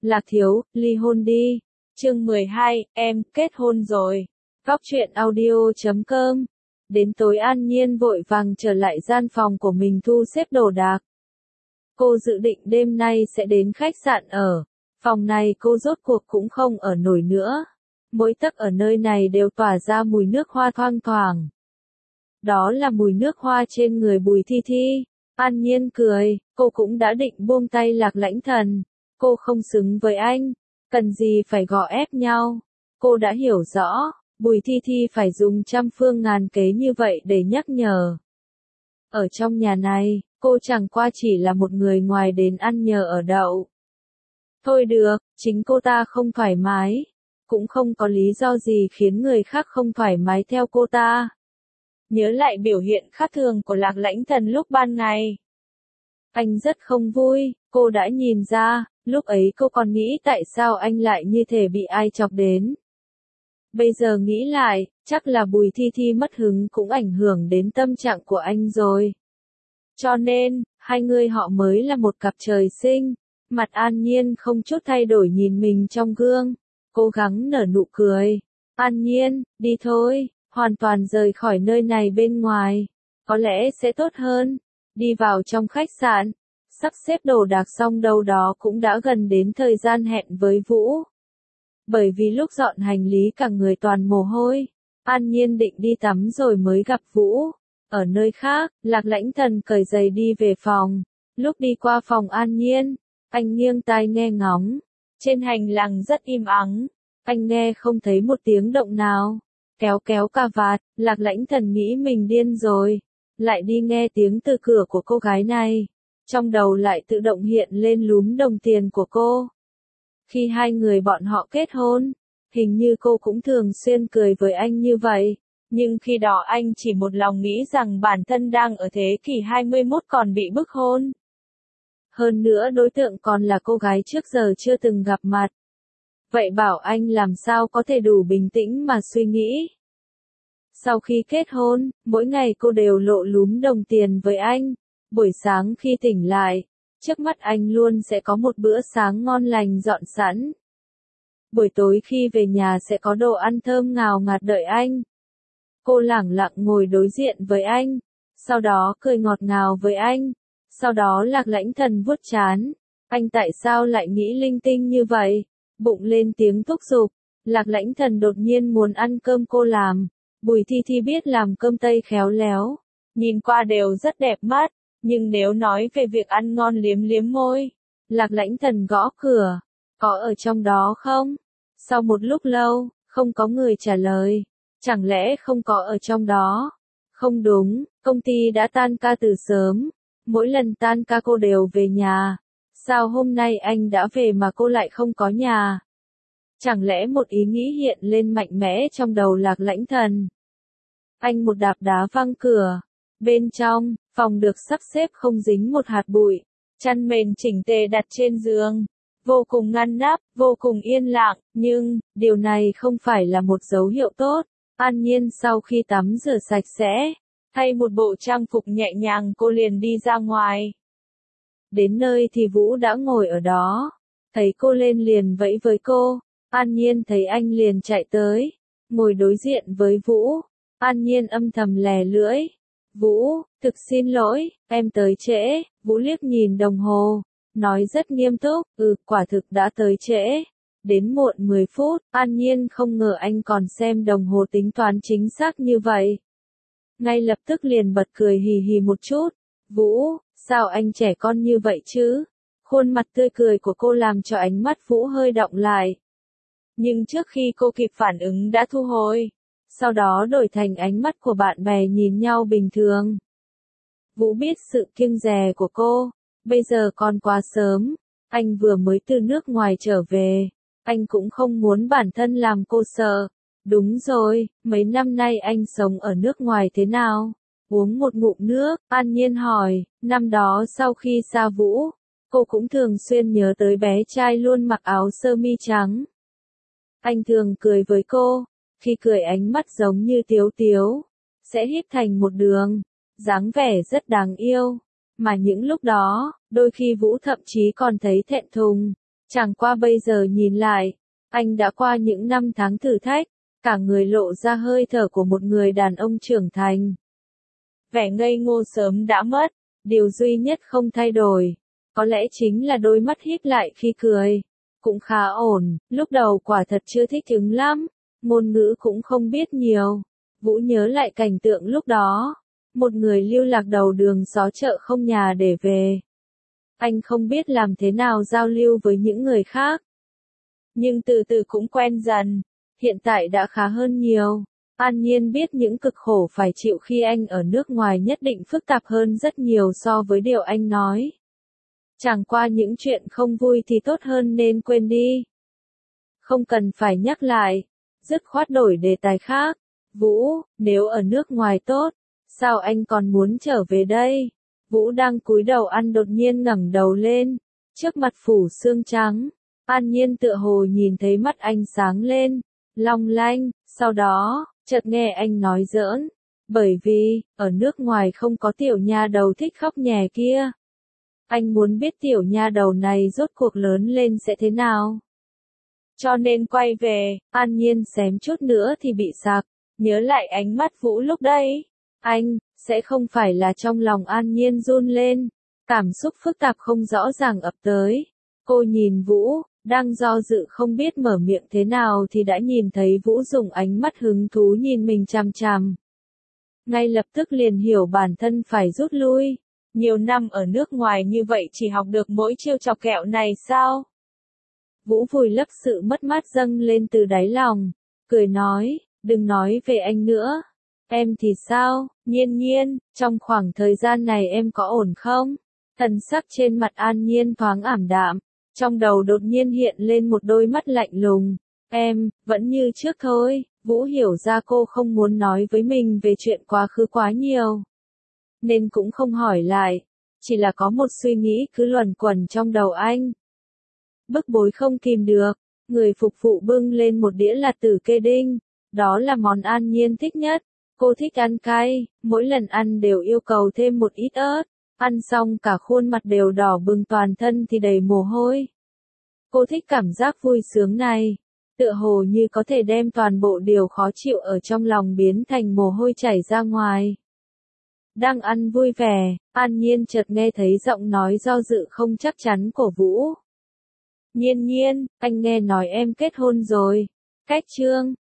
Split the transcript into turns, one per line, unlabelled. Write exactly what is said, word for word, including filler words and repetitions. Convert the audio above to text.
Lạc Thiếu, ly hôn đi. Chương mười hai, em kết hôn rồi. Góc truyện audio chấm com. Đến tối An Nhiên vội vàng trở lại gian phòng của mình thu xếp đồ đạc. Cô dự định đêm nay sẽ đến khách sạn ở. Phòng này cô rốt cuộc cũng không ở nổi nữa. Mỗi tấc ở nơi này đều tỏa ra mùi nước hoa thoang thoảng. Đó là mùi nước hoa trên người Bùi Thi Thi. An Nhiên cười, cô cũng đã định buông tay Lạc Lãnh Thần. Cô không xứng với anh, cần gì phải gò ép nhau. Cô đã hiểu rõ, Bùi Thi Thi phải dùng trăm phương ngàn kế như vậy để nhắc nhở. Ở trong nhà này, cô chẳng qua chỉ là một người ngoài đến ăn nhờ ở đậu. Thôi được, chính cô ta không thoải mái. Cũng không có lý do gì khiến người khác không thoải mái theo cô ta. Nhớ lại biểu hiện khác thường của Lạc Lãnh Thần lúc ban ngày. Anh rất không vui, cô đã nhìn ra, lúc ấy cô còn nghĩ tại sao anh lại như thể bị ai chọc đến. Bây giờ nghĩ lại, chắc là Bùi Thi Thi mất hứng cũng ảnh hưởng đến tâm trạng của anh rồi. Cho nên, hai người họ mới là một cặp trời sinh. Mặt An Nhiên không chút thay đổi nhìn mình trong gương, cố gắng nở nụ cười. An Nhiên, đi thôi, hoàn toàn rời khỏi nơi này bên ngoài, có lẽ sẽ tốt hơn. Đi vào trong khách sạn, sắp xếp đồ đạc xong đâu đó cũng đã gần đến thời gian hẹn với Vũ. Bởi vì lúc dọn hành lý cả người toàn mồ hôi, An Nhiên định đi tắm rồi mới gặp Vũ. Ở nơi khác, Lạc Lãnh Thần cởi giày đi về phòng. Lúc đi qua phòng An Nhiên, anh nghiêng tai nghe ngóng. Trên hành lang rất im ắng, anh nghe không thấy một tiếng động nào. Kéo kéo cà vạt, Lạc Lãnh Thần nghĩ mình điên rồi. Lại đi nghe tiếng từ cửa của cô gái này. Trong đầu lại tự động hiện lên lúm đồng tiền của cô. Khi hai người bọn họ kết hôn, hình như cô cũng thường xuyên cười với anh như vậy. Nhưng khi đó anh chỉ một lòng nghĩ rằng bản thân đang ở thế kỷ hai mươi mốt còn bị bức hôn. Hơn nữa đối tượng còn là cô gái trước giờ chưa từng gặp mặt. Vậy bảo anh làm sao có thể đủ bình tĩnh mà suy nghĩ. Sau khi kết hôn, mỗi ngày cô đều lộ lúm đồng tiền với anh. Buổi sáng khi tỉnh lại, trước mắt anh luôn sẽ có một bữa sáng ngon lành dọn sẵn. Buổi tối khi về nhà sẽ có đồ ăn thơm ngào ngạt đợi anh. Cô lẳng lặng ngồi đối diện với anh, sau đó cười ngọt ngào với anh, sau đó Lạc Lãnh Thần vuốt trán. Anh tại sao lại nghĩ linh tinh như vậy? Bụng lên tiếng thúc giục. Lạc Lãnh Thần đột nhiên muốn ăn cơm cô làm. Bùi Thi Thi biết làm cơm Tây khéo léo, nhìn qua đều rất đẹp mắt, nhưng nếu nói về việc ăn ngon liếm liếm môi, Lạc Lãnh Thần gõ cửa, có ở trong đó không? Sau một lúc lâu, không có người trả lời, chẳng lẽ không có ở trong đó? Không đúng, công ty đã tan ca từ sớm, mỗi lần tan ca cô đều về nhà, sao hôm nay anh đã về mà cô lại không có nhà? Chẳng lẽ một ý nghĩ hiện lên mạnh mẽ trong đầu Lạc Lãnh Thần. Anh một đạp đá văng cửa. Bên trong, phòng được sắp xếp không dính một hạt bụi. Chăn mền chỉnh tề đặt trên giường. Vô cùng ngăn nắp, vô cùng yên lặng, nhưng, điều này không phải là một dấu hiệu tốt. An Nhiên sau khi tắm rửa sạch sẽ, thay một bộ trang phục nhẹ nhàng cô liền đi ra ngoài. Đến nơi thì Vũ đã ngồi ở đó. Thấy cô lên liền vẫy với cô. An Nhiên thấy anh liền chạy tới, ngồi đối diện với Vũ. An Nhiên âm thầm lè lưỡi. Vũ, thực xin lỗi, em tới trễ. Vũ liếc nhìn đồng hồ, nói rất nghiêm túc, ừ, quả thực đã tới trễ. Đến muộn mười phút, An Nhiên không ngờ anh còn xem đồng hồ tính toán chính xác như vậy. Ngay lập tức liền bật cười hì hì một chút. Vũ, sao anh trẻ con như vậy chứ? Khuôn mặt tươi cười của cô làm cho ánh mắt Vũ hơi đọng lại. Nhưng trước khi cô kịp phản ứng đã thu hồi. Sau đó đổi thành ánh mắt của bạn bè nhìn nhau bình thường. Vũ biết sự kiêng dè của cô. Bây giờ còn quá sớm. Anh vừa mới từ nước ngoài trở về. Anh cũng không muốn bản thân làm cô sợ. Đúng rồi, mấy năm nay anh sống ở nước ngoài thế nào? Uống một ngụm nước, An Nhiên hỏi. Năm đó sau khi xa Vũ, cô cũng thường xuyên nhớ tới bé trai luôn mặc áo sơ mi trắng. Anh thường cười với cô, khi cười ánh mắt giống như tiếu tiếu, sẽ híp thành một đường, dáng vẻ rất đáng yêu. Mà những lúc đó, đôi khi Vũ thậm chí còn thấy thẹn thùng, Chẳng qua bây giờ nhìn lại, anh đã qua những năm tháng thử thách, cả người lộ ra hơi thở của một người đàn ông trưởng thành. Vẻ ngây ngô sớm đã mất, điều duy nhất không thay đổi, có lẽ chính là đôi mắt híp lại khi cười. Cũng khá ổn, lúc đầu quả thật chưa thích ứng lắm, ngôn ngữ cũng không biết nhiều. Vũ nhớ lại cảnh tượng lúc đó, một người lưu lạc đầu đường xó chợ không nhà để về. Anh không biết làm thế nào giao lưu với những người khác. Nhưng từ từ cũng quen dần, hiện tại đã khá hơn nhiều. An Nhiên biết những cực khổ phải chịu khi anh ở nước ngoài nhất định phức tạp hơn rất nhiều so với điều anh nói. Chẳng qua những chuyện không vui thì tốt hơn nên quên đi. Không cần phải nhắc lại, dứt khoát đổi đề tài khác. Vũ, nếu ở nước ngoài tốt, sao anh còn muốn trở về đây? Vũ đang cúi đầu ăn đột nhiên ngẩng đầu lên, trước mặt phủ sương trắng. An Nhiên tựa hồ nhìn thấy mắt anh sáng lên, long lanh, sau đó, chợt nghe anh nói giỡn. Bởi vì, ở nước ngoài không có tiểu nha đầu thích khóc nhè kia. Anh muốn biết tiểu nha đầu này rốt cuộc lớn lên sẽ thế nào. Cho nên quay về, An Nhiên xém chút nữa thì bị sặc, nhớ lại ánh mắt Vũ lúc đấy. Anh, sẽ không phải là trong lòng An Nhiên run lên, cảm xúc phức tạp không rõ ràng ập tới. Cô nhìn Vũ, đang do dự không biết mở miệng thế nào thì đã nhìn thấy Vũ dùng ánh mắt hứng thú nhìn mình chằm chằm. Ngay lập tức liền hiểu bản thân phải rút lui. Nhiều năm ở nước ngoài như vậy chỉ học được mỗi chiêu chọc kẹo này sao? Vũ vùi lấp sự mất mát dâng lên từ đáy lòng, cười nói, đừng nói về anh nữa. Em thì sao, Nhiên Nhiên, trong khoảng thời gian này em có ổn không? Thần sắc trên mặt An Nhiên thoáng ảm đạm, trong đầu đột nhiên hiện lên một đôi mắt lạnh lùng. Em, vẫn như trước thôi. Vũ hiểu ra cô không muốn nói với mình về chuyện quá khứ quá nhiều, nên cũng không hỏi lại, chỉ là có một suy nghĩ cứ luẩn quẩn trong đầu anh. Bức bối không kìm được, người phục vụ bưng lên một đĩa lạt tử kê đinh, đó là món An Nhiên thích nhất. Cô thích ăn cay, mỗi lần ăn đều yêu cầu thêm một ít ớt, ăn xong cả khuôn mặt đều đỏ bừng toàn thân thì đầy mồ hôi. Cô thích cảm giác vui sướng này, tựa hồ như có thể đem toàn bộ điều khó chịu ở trong lòng biến thành mồ hôi chảy ra ngoài. Đang ăn vui vẻ, An Nhiên chợt nghe thấy giọng nói do dự không chắc chắn của Vũ. Nhiên Nhiên, anh nghe nói em kết hôn rồi. Cách chương,